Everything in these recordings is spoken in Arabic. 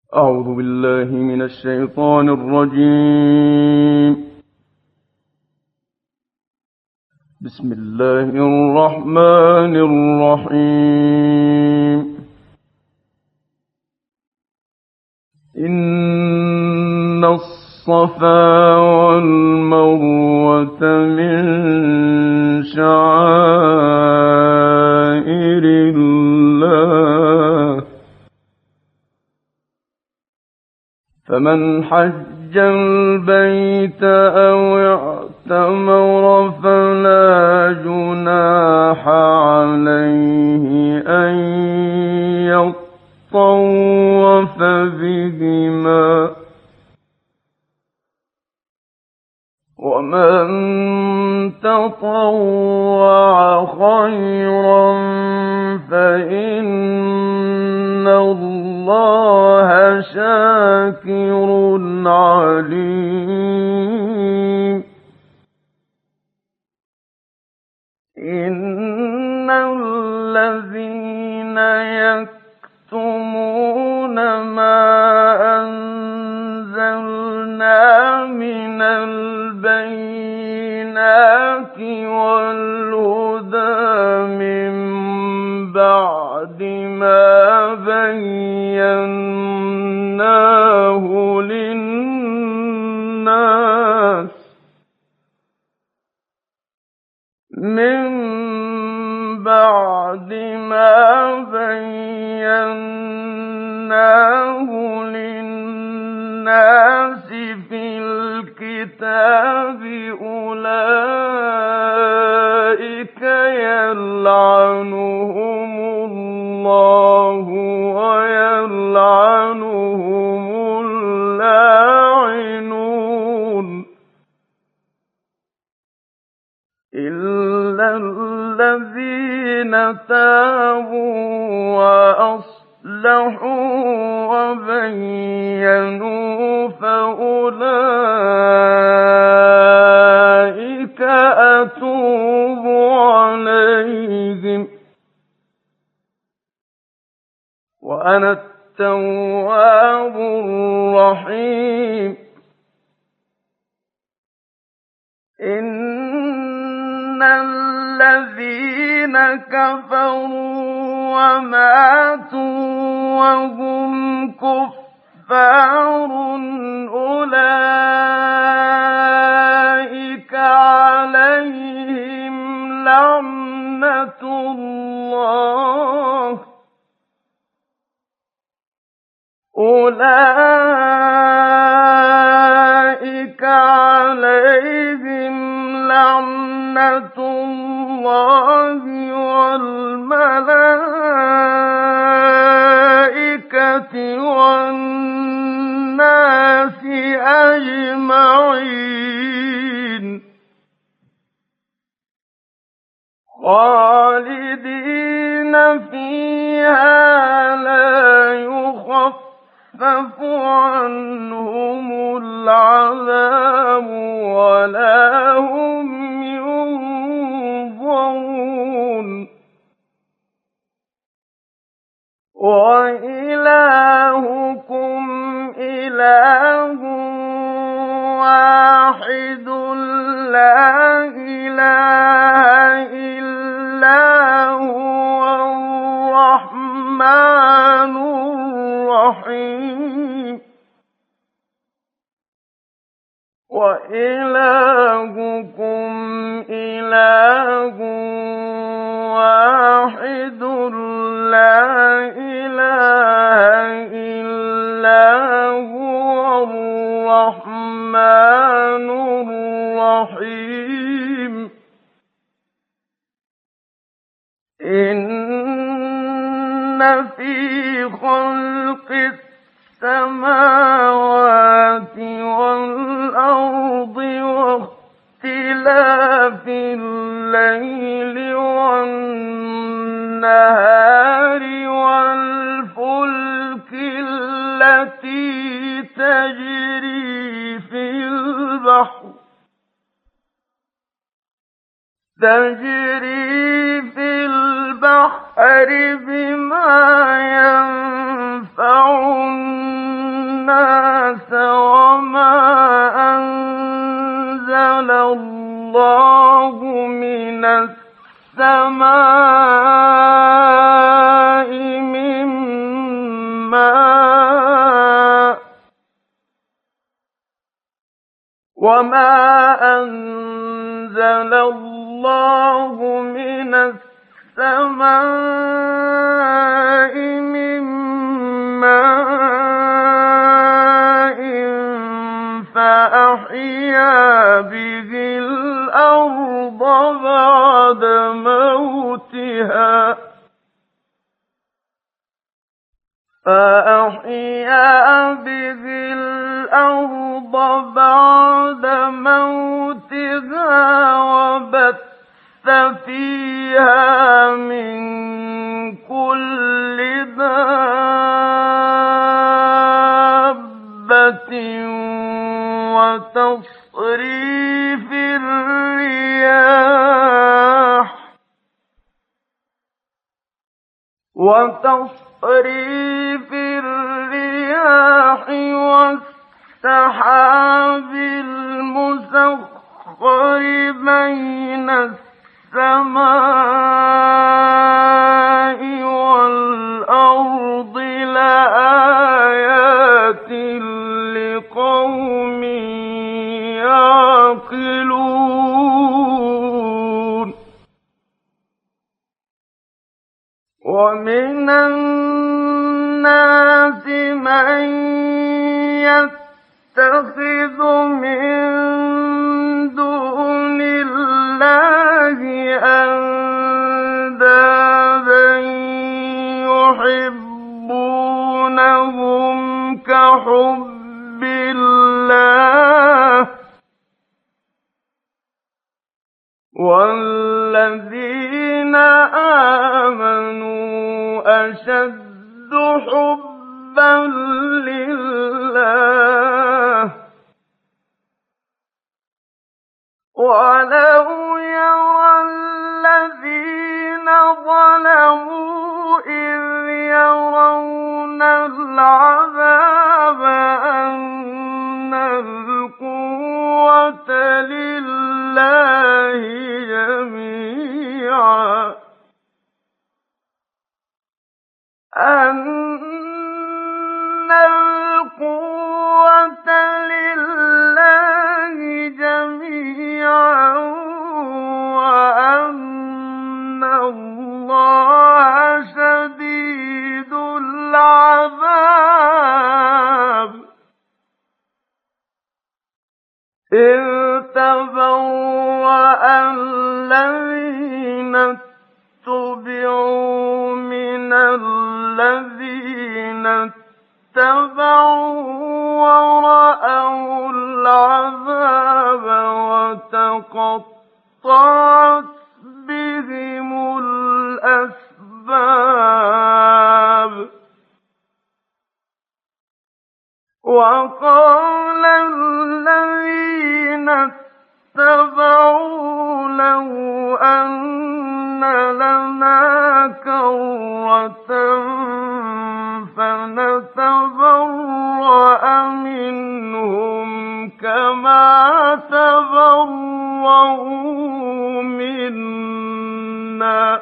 أعوذ بالله من الشيطان الرجيم. بسم الله الرحمن الرحيم. إن الصفا والمروة من شعائر الله، فمن حج البيت أو اعتمر فلا جناح عليه أن يطوف بهما، ومن تطوع خيرا فإن الله شاكر عليم. إن الذين يكتمون ما أنزلنا من البينات والهدى من بعد ما بيناه للناس في الكتاب أولئك يلعنهم الله ويلعنهم اللاعنون، إلا الذين تابوا وأصلحوا وبينوا فأولئك أتوب عليهم، وأنا التواب الرحيم. إن الذين كفروا وماتوا وهم كفار أولئك عليهم لعنة الله والملائكة والناس أجمعين، خالدين فيها لا يخفف عنهم العذاب ولا هم ينظرون، وإلهكم إله واحد لا إله إلا هو الرحمن الرحيم. وإلهكم إله واحد لا إله إلا هو الرحمن الرحيم. إن في خلق السماوات والأرض واختلاف الليل والنهار والفلك التي تجري في البحر بما ينفع وما أنزل الله من السماء من ماء فأحيا به الأرض بعد موتها وبث فيها من كل دابة وتصريف الرياح والسحاب المسخر بين السماء والأرض لآيات لقوم يعقلون ومن الناس من يتخذ من دون الله أندادا يحبونهم كحب الله والذين آمنوا أشد حبا لله ولو يرى الذين ظلموا إذ يرون العذاب أن القوة لله جميعا وأن الله شديد العذاب إذ تبرأ الذين اتبعوا من الذين اتبعوا ورأوا العذاب وتقطعت بهم الأسباب وقال الذين اتبعوا لو أن لنا كرة فنتبرأ منهم كما تبرأوا منا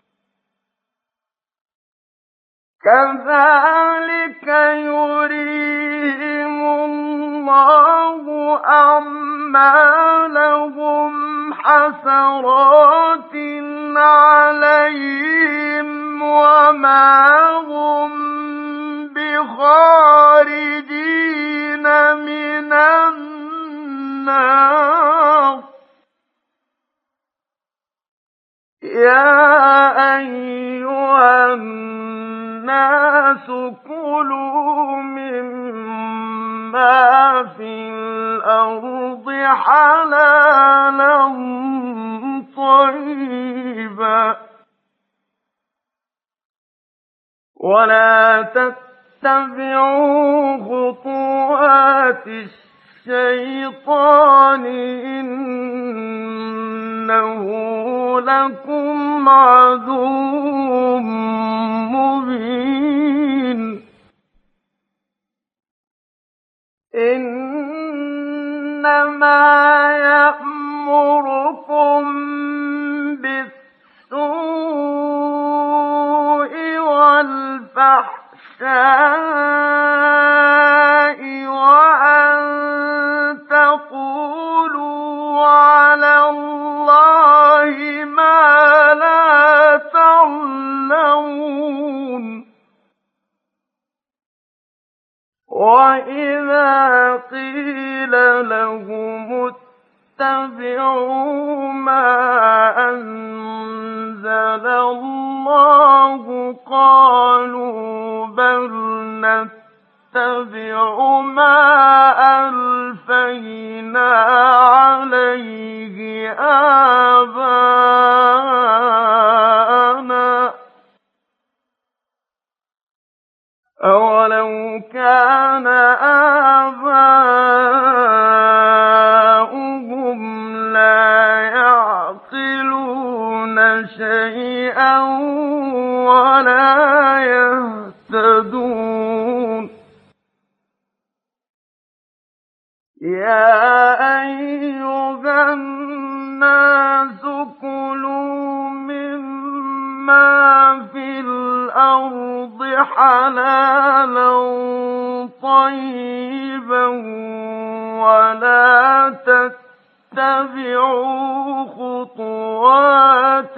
كذلك يريهم الله أعمالهم حسرات عليهم وما هم بخارجين من النار يا أيها الناس كلوا مما في الأرض حلالا طيبا ولا تتبعوا خطوات الشيطان إنه لكم عدو مبين إنما يأمركم بالسوء والفحشاء وأن تقولوا وَإِذَا قِيلَ لَهُمُ اتَّبِعُوا مَا أَنزَلَ اللَّهُ قَالُوا بَلْ نَتَّبِعُ مَا أَلْفَيْنَا عَلَيْهِ آبَاءَنَا ۚ أَوَلَوْ كَانَ آبَاؤُهُمْ لَا يَعْقِلُونَ شَيْئًا وَلَا يَهْتَدُونَ يَا أَيُّهَا النَّاسُ كُلُوا مِمَّا فِي الْأَرْضِ حَلَالًا طَيِّبًا وَلَا تَتَّبِعُوا خُطُوَاتِ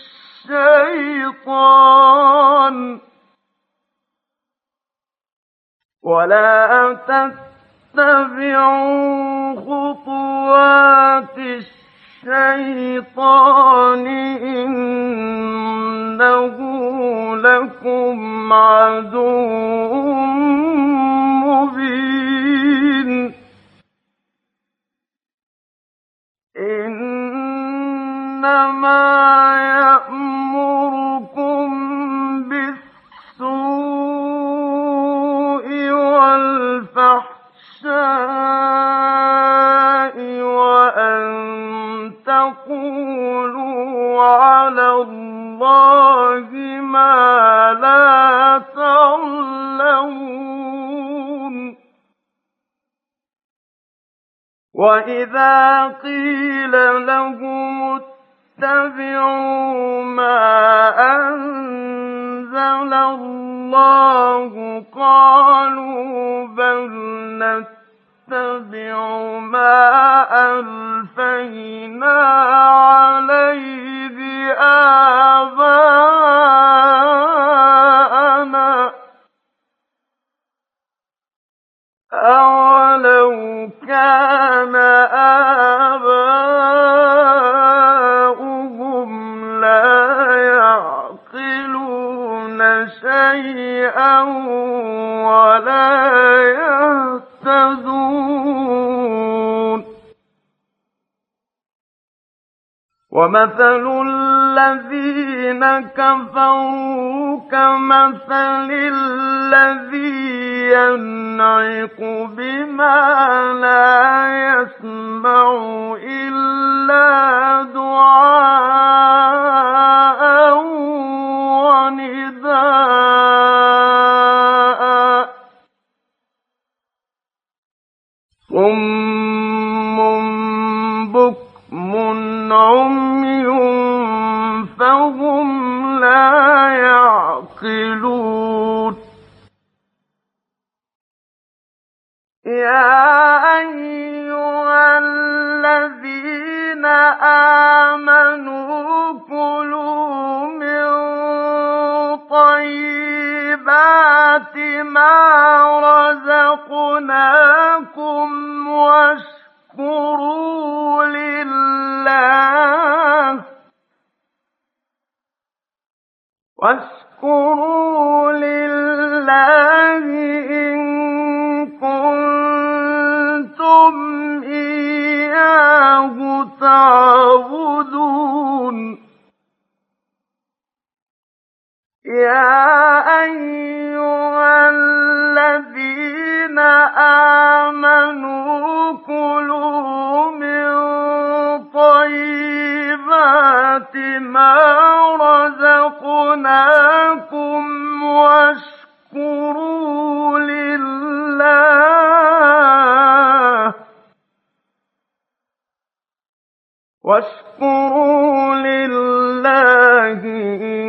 الشَّيْطَانِ إِنَّهُ لَكُمْ عَدُوٌّ مُّبِينٌ إِنَّمَا يَأْمُرُكُم بِالسُّوءِ وَالْفَحْشَاءِ وَأَن تَقُولُوا عَلَى اللَّهِ مَا لَا تَعْلَمُونَ وَإِذَا قِيلَ لَهُمُ اتَّبِعُوا مَا أَنزَلَ اللَّهُ قَالُوا بَلْ نَتَّبِعُ مَا أَلْفَيْنَا عَلَيْهِ آبَاءَنَا ۚ أَوَلَوْ كَانَ آبَاؤُهُمْ لَا يَعْقِلُونَ شَيْئًا وَلَا يَهْتَدُونَ وَمَثَلُ الَّذِينَ كَفَرُوا كَمَثَلِ الَّذِي يَنْعِقُ بِمَا لَا يَسْمَعُ إِلَّا دُعَاءً وَنِدَاءً صُمٌّ بُكْمٌ عُمْيٌ فَهُمْ لَا يَعْقِلُونَ يَا أَيُّهَا الَّذِينَ آمَنُوا كُلُوا مِن طَيِّبَاتِ مَا رَزَقْنَاكُمْ وَاشْكُرُوا لِلَّهِ إِن كُنتُمْ إِيَّاهُ تَعْبُدُونَ يَا أَيُّهَا الَّذِينَ آمَنُوا كُلُوا مِن طَيِّبَاتِ مَا رَزَقْنَاكُمْ وَاشْكُرُوا لِلَّهِ إِن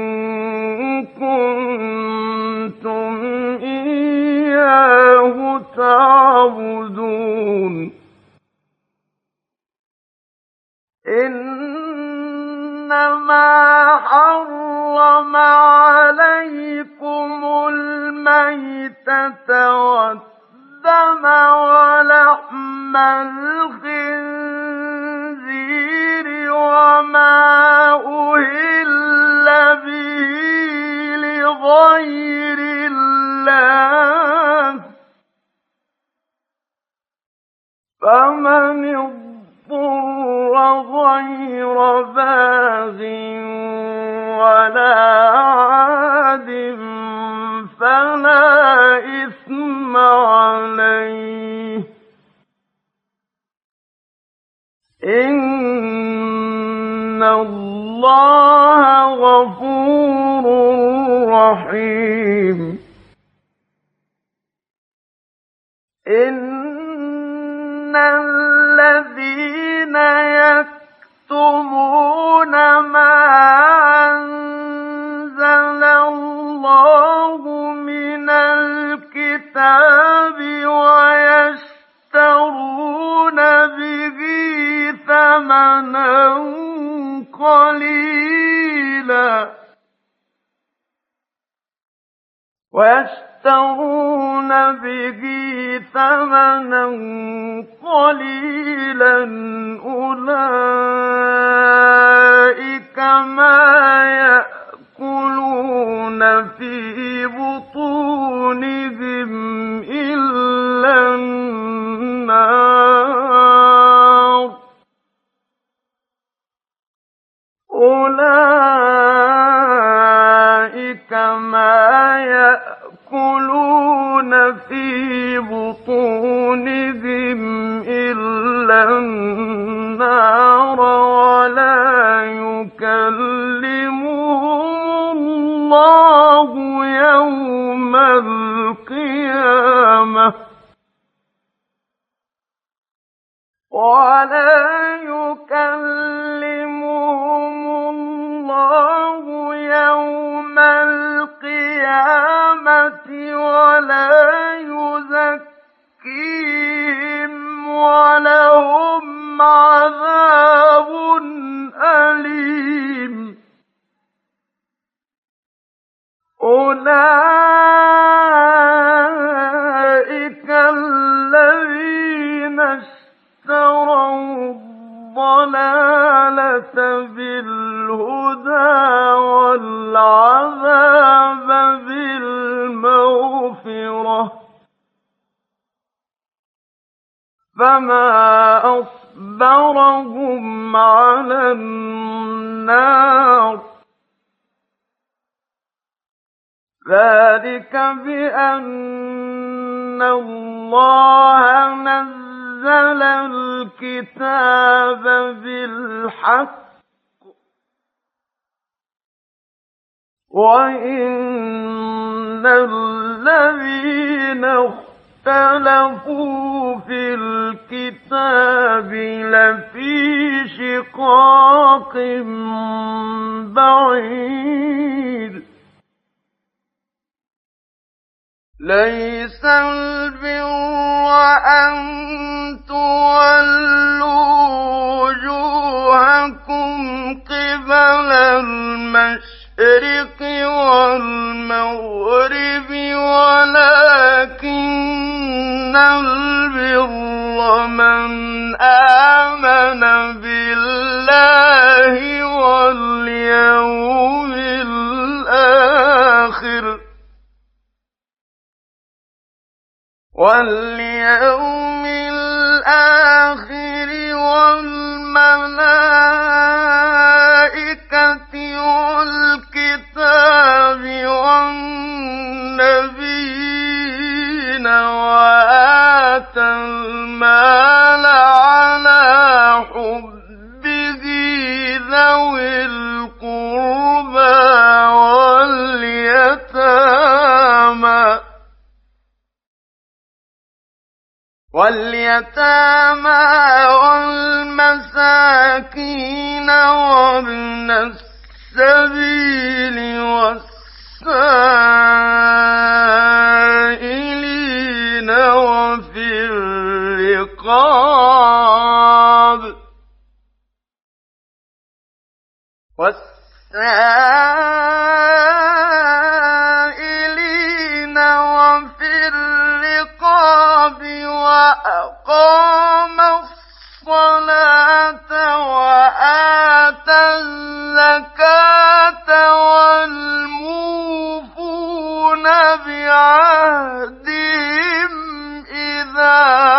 كُنتُمْ إِيَّاهُ تَعْبُدُونَ إِنَّمَا حَرَّمَ عَلَيْكُمُ الْمَيْتَةَ الدم ولحم الخنزير وما أهل به لغير الله فمن اضطر غير باغ ولا عاد فلا إثم عليه إن الله غفور رحيم إن الذين يكتمون ما أنزل الله من الكتاب ويشترون به ثمنا قليلا أولئك ما يأكلون في بطونهم إلا النار أولئك ما يأكلون في بطونهم إلا النار ولا يكلمهم الله يوم القيامة ولا يزكيهم ولهم عذاب أليم أولئك الذين اشتروا الضلالة بالهدى والعذاب بالمغفرة فما أصبرهم على النار ذلك بأن الله نزل الكتاب بالحق وإن الذين اختلفوا في الكتاب لفي شقاق بعيد ليس البر أن تولوا وجوهكم قبل المشرق والمغرب ولكن البر من آمن بالله واليوم الآخر والملائكة والكتاب والنبيين وآتى المال على حبه ذوي القربى واليتامى والمساكين وابن السبيل والسائلين وفي الرقاب والسائلين وفي الرقاب وأقام الصلاة وآتى الزكاة والموفون بعهدهم إذا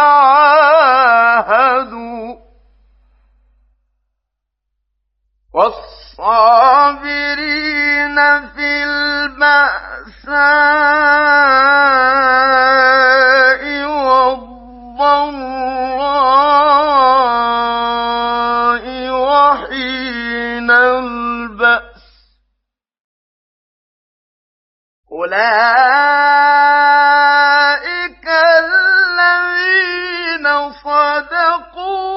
عاهدوا والصابرين في البأساء والضراء وحين البأس أولئك الذين صدقوا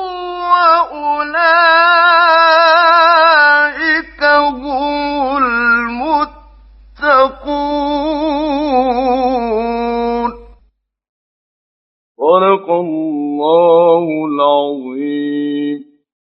وأولئك هم المتقون